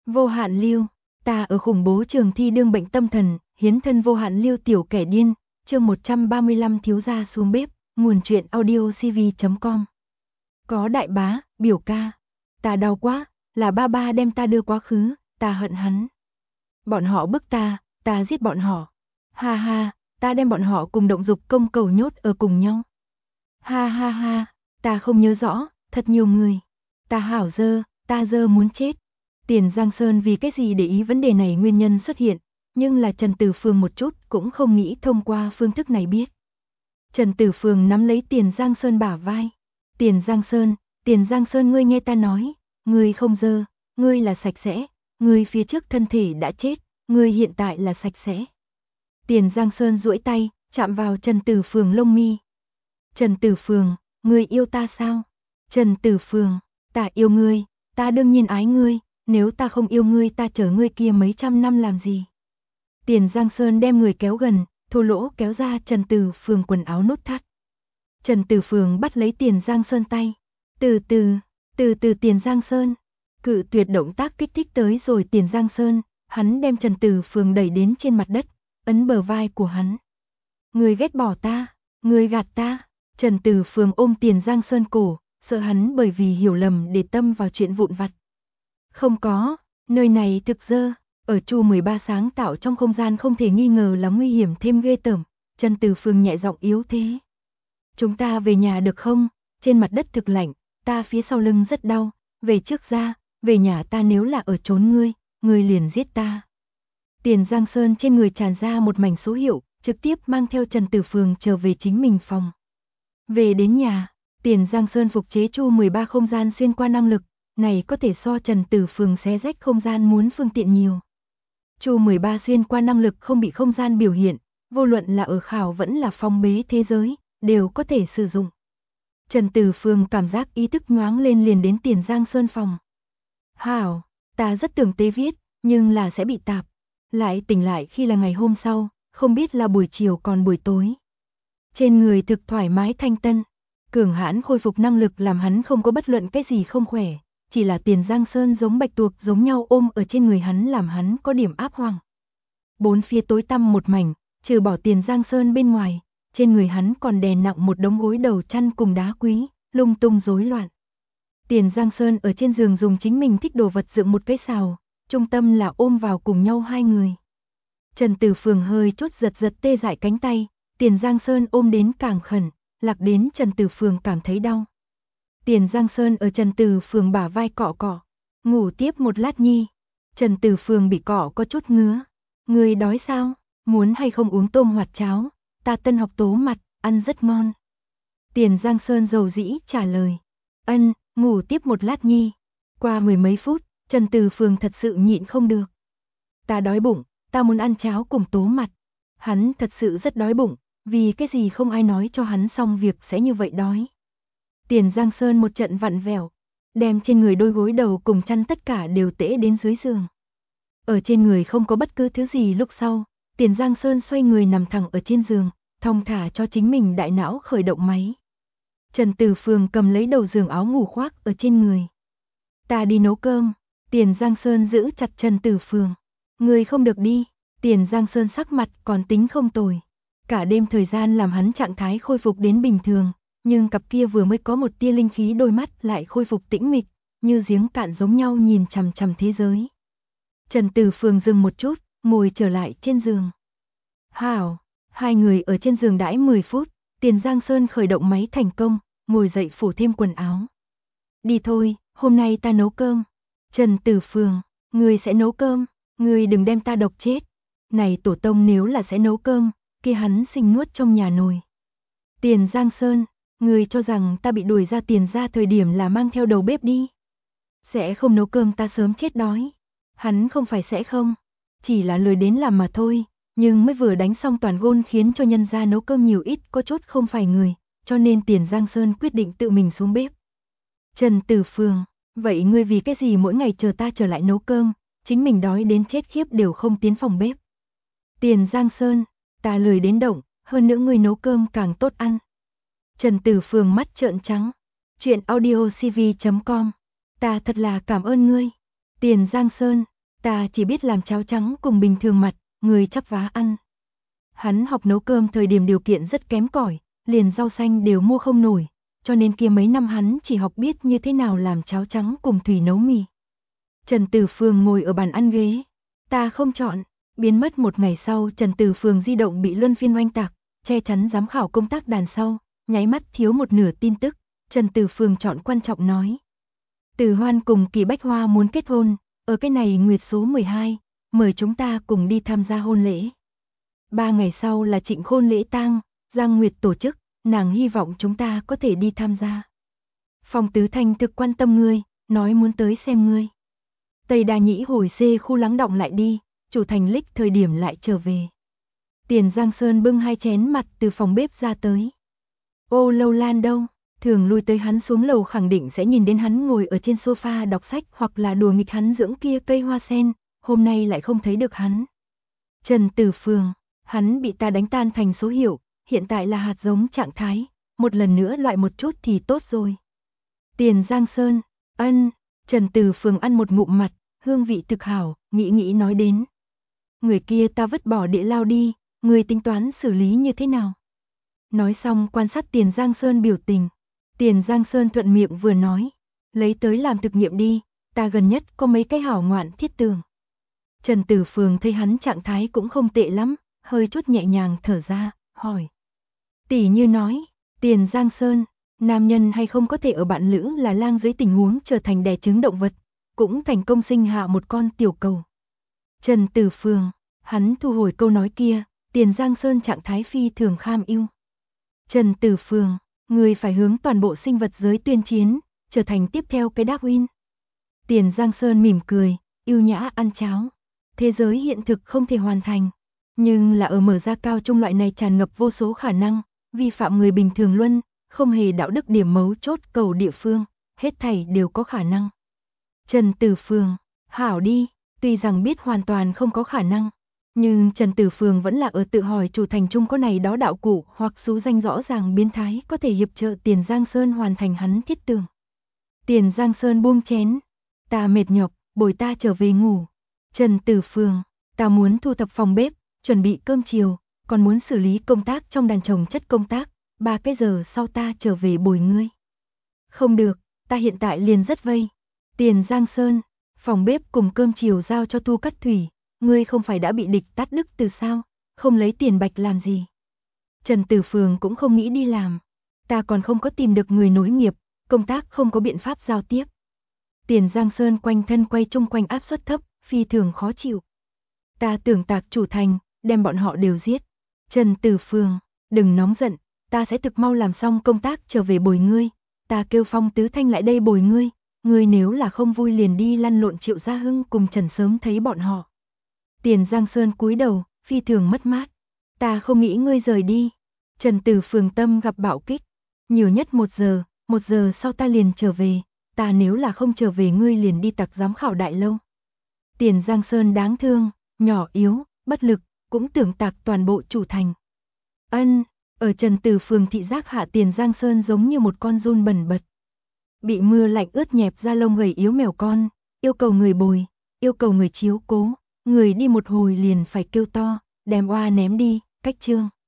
Vô hạn lưu, ta ở khủng bố trường thi đương bệnh tâm thần, hiến thân vô hạn lưu tiểu kẻ điên, chương 135 thiếu gia xuống bếp, nguồn truyện audio cv.com. Có đại bá, biểu ca, ta đau quá, là ba ba đem ta đưa quá khứ, ta hận hắn. Bọn họ bức ta giết bọn họ. Ha ha, ta đem bọn họ cùng động dục công cầu nhốt ở cùng nhau. Ha ha ha, ta không nhớ rõ, thật nhiều người. Ta hảo dơ, ta dơ muốn chết. Tiền Giang Sơn vì cái gì để ý vấn đề này nguyên nhân xuất hiện, nhưng là Trần Tử Phương một chút cũng không nghĩ thông qua phương thức này biết. Trần Tử Phương nắm lấy Tiền Giang Sơn bả vai. Tiền Giang Sơn ngươi nghe ta nói, ngươi không dơ, ngươi là sạch sẽ, ngươi phía trước thân thể đã chết, ngươi hiện tại là sạch sẽ. Tiền Giang Sơn duỗi tay, chạm vào Trần Tử Phương lông mi. Trần Tử Phương, ngươi yêu ta sao? Trần Tử Phương, ta yêu ngươi, ta đương nhiên ái ngươi, nếu ta không yêu ngươi ta chở ngươi kia mấy trăm năm làm gì? Tiền Giang Sơn đem người kéo gần, thô lỗ kéo ra Trần Tử Phương quần áo nút thắt. Trần Tử Phương bắt lấy Tiền Giang Sơn tay. Từ từ Tiền Giang Sơn. Cự tuyệt động tác kích thích tới rồi Tiền Giang Sơn, hắn đem Trần Tử Phương đẩy đến trên mặt đất, ấn bờ vai của hắn. Ngươi ghét bỏ ta, ngươi gạt ta. Trần Tử Phương ôm Tiền Giang Sơn cổ, sợ hắn bởi vì hiểu lầm để tâm vào chuyện vụn vặt. Không có, nơi này thực dơ, ở Chu 13 sáng tạo trong không gian không thể nghi ngờ là nguy hiểm thêm ghê tởm. Trần Tử Phương nhẹ giọng yếu thế. Chúng ta về nhà được không? Trên mặt đất thực lạnh, ta phía sau lưng rất đau, về trước ra, về nhà ta nếu là ở trốn ngươi liền giết ta. Tiền Giang Sơn trên người tràn ra một mảnh số hiệu, trực tiếp mang theo Trần Tử Phương trở về chính mình phòng. Về đến nhà, Tiền Giang Sơn phục chế Chu 13 không gian xuyên qua năng lực, này có thể so Trần Tử Phương xé rách không gian muốn phương tiện nhiều. Chu 13 xuyên qua năng lực không bị không gian biểu hiện, vô luận là ở khảo vẫn là phong bế thế giới, đều có thể sử dụng. Trần Tử Phương cảm giác ý thức nhoáng lên liền đến Tiền Giang Sơn phòng. Hảo, ta rất tưởng tế viết, nhưng là sẽ bị tạp. Lại tỉnh lại khi là ngày hôm sau, không biết là buổi chiều còn buổi tối. Trên người thực thoải mái thanh tân, cường hãn khôi phục năng lực làm hắn không có bất luận cái gì không khỏe, chỉ là Tiền Giang Sơn giống bạch tuộc giống nhau ôm ở trên người hắn làm hắn có điểm áp hoang. Bốn phía tối tăm một mảnh, trừ bỏ Tiền Giang Sơn bên ngoài, trên người hắn còn đè nặng một đống gối đầu chăn cùng đá quý, lung tung rối loạn. Tiền Giang Sơn ở trên giường dùng chính mình thích đồ vật dựng một cái sào, trung tâm là ôm vào cùng nhau hai người. Trần Tử Phương hơi chốt giật tê dại cánh tay, Tiền Giang Sơn ôm đến càng khẩn, lạc đến Trần Tử Phương cảm thấy đau. Tiền Giang Sơn ở Trần Tử Phương bả vai cọ cọ, ngủ tiếp một lát nhi. Trần Tử Phương bị cọ có chút ngứa. Người đói sao? Muốn hay không uống tôm hoạt cháo? Ta tân học tố mặt, ăn rất ngon. Tiền Giang Sơn dầu dĩ trả lời. Ân, ngủ tiếp một lát nhi. Qua mười mấy phút, Trần Tử Phương thật sự nhịn không được. Ta đói bụng, ta muốn ăn cháo cùng tố mặt. Hắn thật sự rất đói bụng, vì cái gì không ai nói cho hắn xong việc sẽ như vậy đói. Tiền Giang Sơn một trận vặn vẹo, đem trên người đôi gối đầu cùng chăn tất cả đều tễ đến dưới giường. Ở trên người không có bất cứ thứ gì lúc sau, Tiền Giang Sơn xoay người nằm thẳng ở trên giường, thong thả cho chính mình đại não khởi động máy. Trần Tử Phương cầm lấy đầu giường áo ngủ khoác ở trên người. Ta đi nấu cơm. Tiền Giang Sơn giữ chặt Trần Tử Phương. Người không được đi. Tiền Giang Sơn sắc mặt còn tính không tồi. Cả đêm thời gian làm hắn trạng thái khôi phục đến bình thường, nhưng cặp kia vừa mới có một tia linh khí đôi mắt lại khôi phục tĩnh mịch, như giếng cạn giống nhau nhìn chằm chằm thế giới. Trần Tử Phương dừng một chút, ngồi trở lại trên giường. Hảo, hai người ở trên giường đãi 10 phút, Tiền Giang Sơn khởi động máy thành công, ngồi dậy phủ thêm quần áo. Đi thôi, hôm nay ta nấu cơm. Trần Tử Phương, ngươi sẽ nấu cơm, ngươi đừng đem ta độc chết. Này tổ tông nếu là sẽ nấu cơm, kia hắn sinh nuốt trong nhà nồi. Tiền Giang Sơn, ngươi cho rằng ta bị đuổi ra Tiền ra thời điểm là mang theo đầu bếp đi. Sẽ không nấu cơm ta sớm chết đói. Hắn không phải sẽ không, chỉ là lười đến làm mà thôi, nhưng mới vừa đánh xong toàn gôn khiến cho nhân gia nấu cơm nhiều ít có chút không phải người, cho nên Tiền Giang Sơn quyết định tự mình xuống bếp. Trần Tử Phương, vậy ngươi vì cái gì mỗi ngày chờ ta trở lại nấu cơm, chính mình đói đến chết khiếp đều không tiến phòng bếp. Tiền Giang Sơn, ta lười đến động, hơn nữa ngươi nấu cơm càng tốt ăn. Trần Tử Phương mắt trợn trắng. Chuyện audio cv.com. Ta thật là cảm ơn ngươi. Tiền Giang Sơn, Ta chỉ biết làm cháo trắng cùng bình thường mặt, người chắp vá ăn. Hắn học nấu cơm thời điểm điều kiện rất kém cỏi, liền rau xanh đều mua không nổi, cho nên kia mấy năm hắn chỉ học biết như thế nào làm cháo trắng cùng thủy nấu mì. Trần Tử Phường ngồi ở bàn ăn ghế. Ta không chọn. Biến mất một ngày sau, Trần Tử Phường di động bị luân phiên oanh tạc, che chắn giám khảo công tác đàn sau, nháy mắt thiếu một nửa tin tức. Trần Tử Phường chọn quan trọng nói. Từ Hoan cùng Kỳ Bách Hoa muốn kết hôn, ở cái này nguyệt số 12, mời chúng ta cùng đi tham gia hôn lễ. 3 ngày sau là Trịnh Khôn lễ tang, Giang Nguyệt tổ chức, nàng hy vọng chúng ta có thể đi tham gia. Phong Tứ Thanh thực quan tâm ngươi, nói muốn tới xem ngươi. Tây Đa Nhĩ hồi C khu lắng động lại đi, chủ thành lích thời điểm lại trở về. Tiền Giang Sơn bưng 2 chén mặt từ phòng bếp ra tới. Ô Lâu Lan đâu? Thường lui tới hắn xuống lầu khẳng định sẽ nhìn đến hắn ngồi ở trên sofa đọc sách hoặc là đùa nghịch hắn dưỡng kia cây hoa sen, hôm nay lại không thấy được hắn. Trần Tử Phường, hắn bị ta đánh tan thành số hiệu, hiện tại là hạt giống trạng thái, một lần nữa loại một chút thì tốt rồi. Tiền Giang Sơn, ân, Trần Tử Phường ăn một ngụm mặt, hương vị thực hảo, nghĩ nói đến. Người kia ta vứt bỏ địa lao đi, người tính toán xử lý như thế nào? Nói xong quan sát Tiền Giang Sơn biểu tình. Tiền Giang Sơn thuận miệng vừa nói, lấy tới làm thực nghiệm đi, ta gần nhất có mấy cái hảo ngoạn thiết tường. Trần Tử Phường thấy hắn trạng thái cũng không tệ lắm, hơi chút nhẹ nhàng thở ra, hỏi. Tỷ như nói, Tiền Giang Sơn, nam nhân hay không có thể ở bạn lữ là lang dưới tình huống trở thành đẻ trứng động vật, cũng thành công sinh hạ một con tiểu cầu. Trần Tử Phường, hắn thu hồi câu nói kia, Tiền Giang Sơn trạng thái phi thường kham ưu. Trần Tử Phường, người phải hướng toàn bộ sinh vật giới tuyên chiến, trở thành tiếp theo cái Darwin. Tiền Giang Sơn mỉm cười, yêu nhã ăn cháo. Thế giới hiện thực không thể hoàn thành, nhưng là ở mở ra cao trung loại này tràn ngập vô số khả năng, vi phạm người bình thường luân, không hề đạo đức điểm mấu chốt cầu địa phương, hết thảy đều có khả năng. Trần Tử Phường, hảo đi, tuy rằng biết hoàn toàn không có khả năng, nhưng Trần Tử Phường vẫn là ở tự hỏi chủ thành trung có này đó đạo cụ hoặc số danh rõ ràng biến thái có thể hiệp trợ Tiền Giang Sơn hoàn thành hắn thiết tưởng. Tiền Giang Sơn buông chén, ta mệt nhọc, bồi ta trở về ngủ. Trần Tử Phường, ta muốn thu thập phòng bếp, chuẩn bị cơm chiều, còn muốn xử lý công tác trong đàn trồng chất công tác, 3 cái giờ sau ta trở về bồi ngươi. Không được, ta hiện tại liền rất vây. Tiền Giang Sơn, phòng bếp cùng cơm chiều giao cho Thu Cát Thủy, ngươi không phải đã bị địch tát đức từ sao, không lấy tiền bạch làm gì. Trần Tử Phường cũng không nghĩ đi làm, ta còn không có tìm được người nối nghiệp, công tác không có biện pháp giao tiếp. Tiền Giang Sơn quanh thân quay chung quanh áp suất thấp, phi thường khó chịu. Ta tưởng tạc chủ thành, đem bọn họ đều giết. Trần Tử Phường, đừng nóng giận, ta sẽ thực mau làm xong công tác trở về bồi ngươi. Ta kêu Phong Tứ Thanh lại đây bồi ngươi, ngươi nếu là không vui liền đi lăn lộn Triệu Gia Hưng cùng Trần Sớm thấy bọn họ. Tiền Giang Sơn cúi đầu, phi thường mất mát. Ta không nghĩ ngươi rời đi. Trần Tử Phường tâm gặp bạo kích. Nhiều nhất 1 giờ sau ta liền trở về. Ta nếu là không trở về ngươi liền đi tặc giám khảo đại lâu. Tiền Giang Sơn đáng thương, nhỏ yếu, bất lực, cũng tưởng tạc toàn bộ chủ thành. Ân, ở Trần Tử Phường thị giác hạ Tiền Giang Sơn giống như một con giun bẩn bật. Bị mưa lạnh ướt nhẹp da lông gầy yếu mèo con, yêu cầu người bồi, yêu cầu người chiếu cố, người đi một hồi liền phải kêu to, đem oa ném đi, cách chương.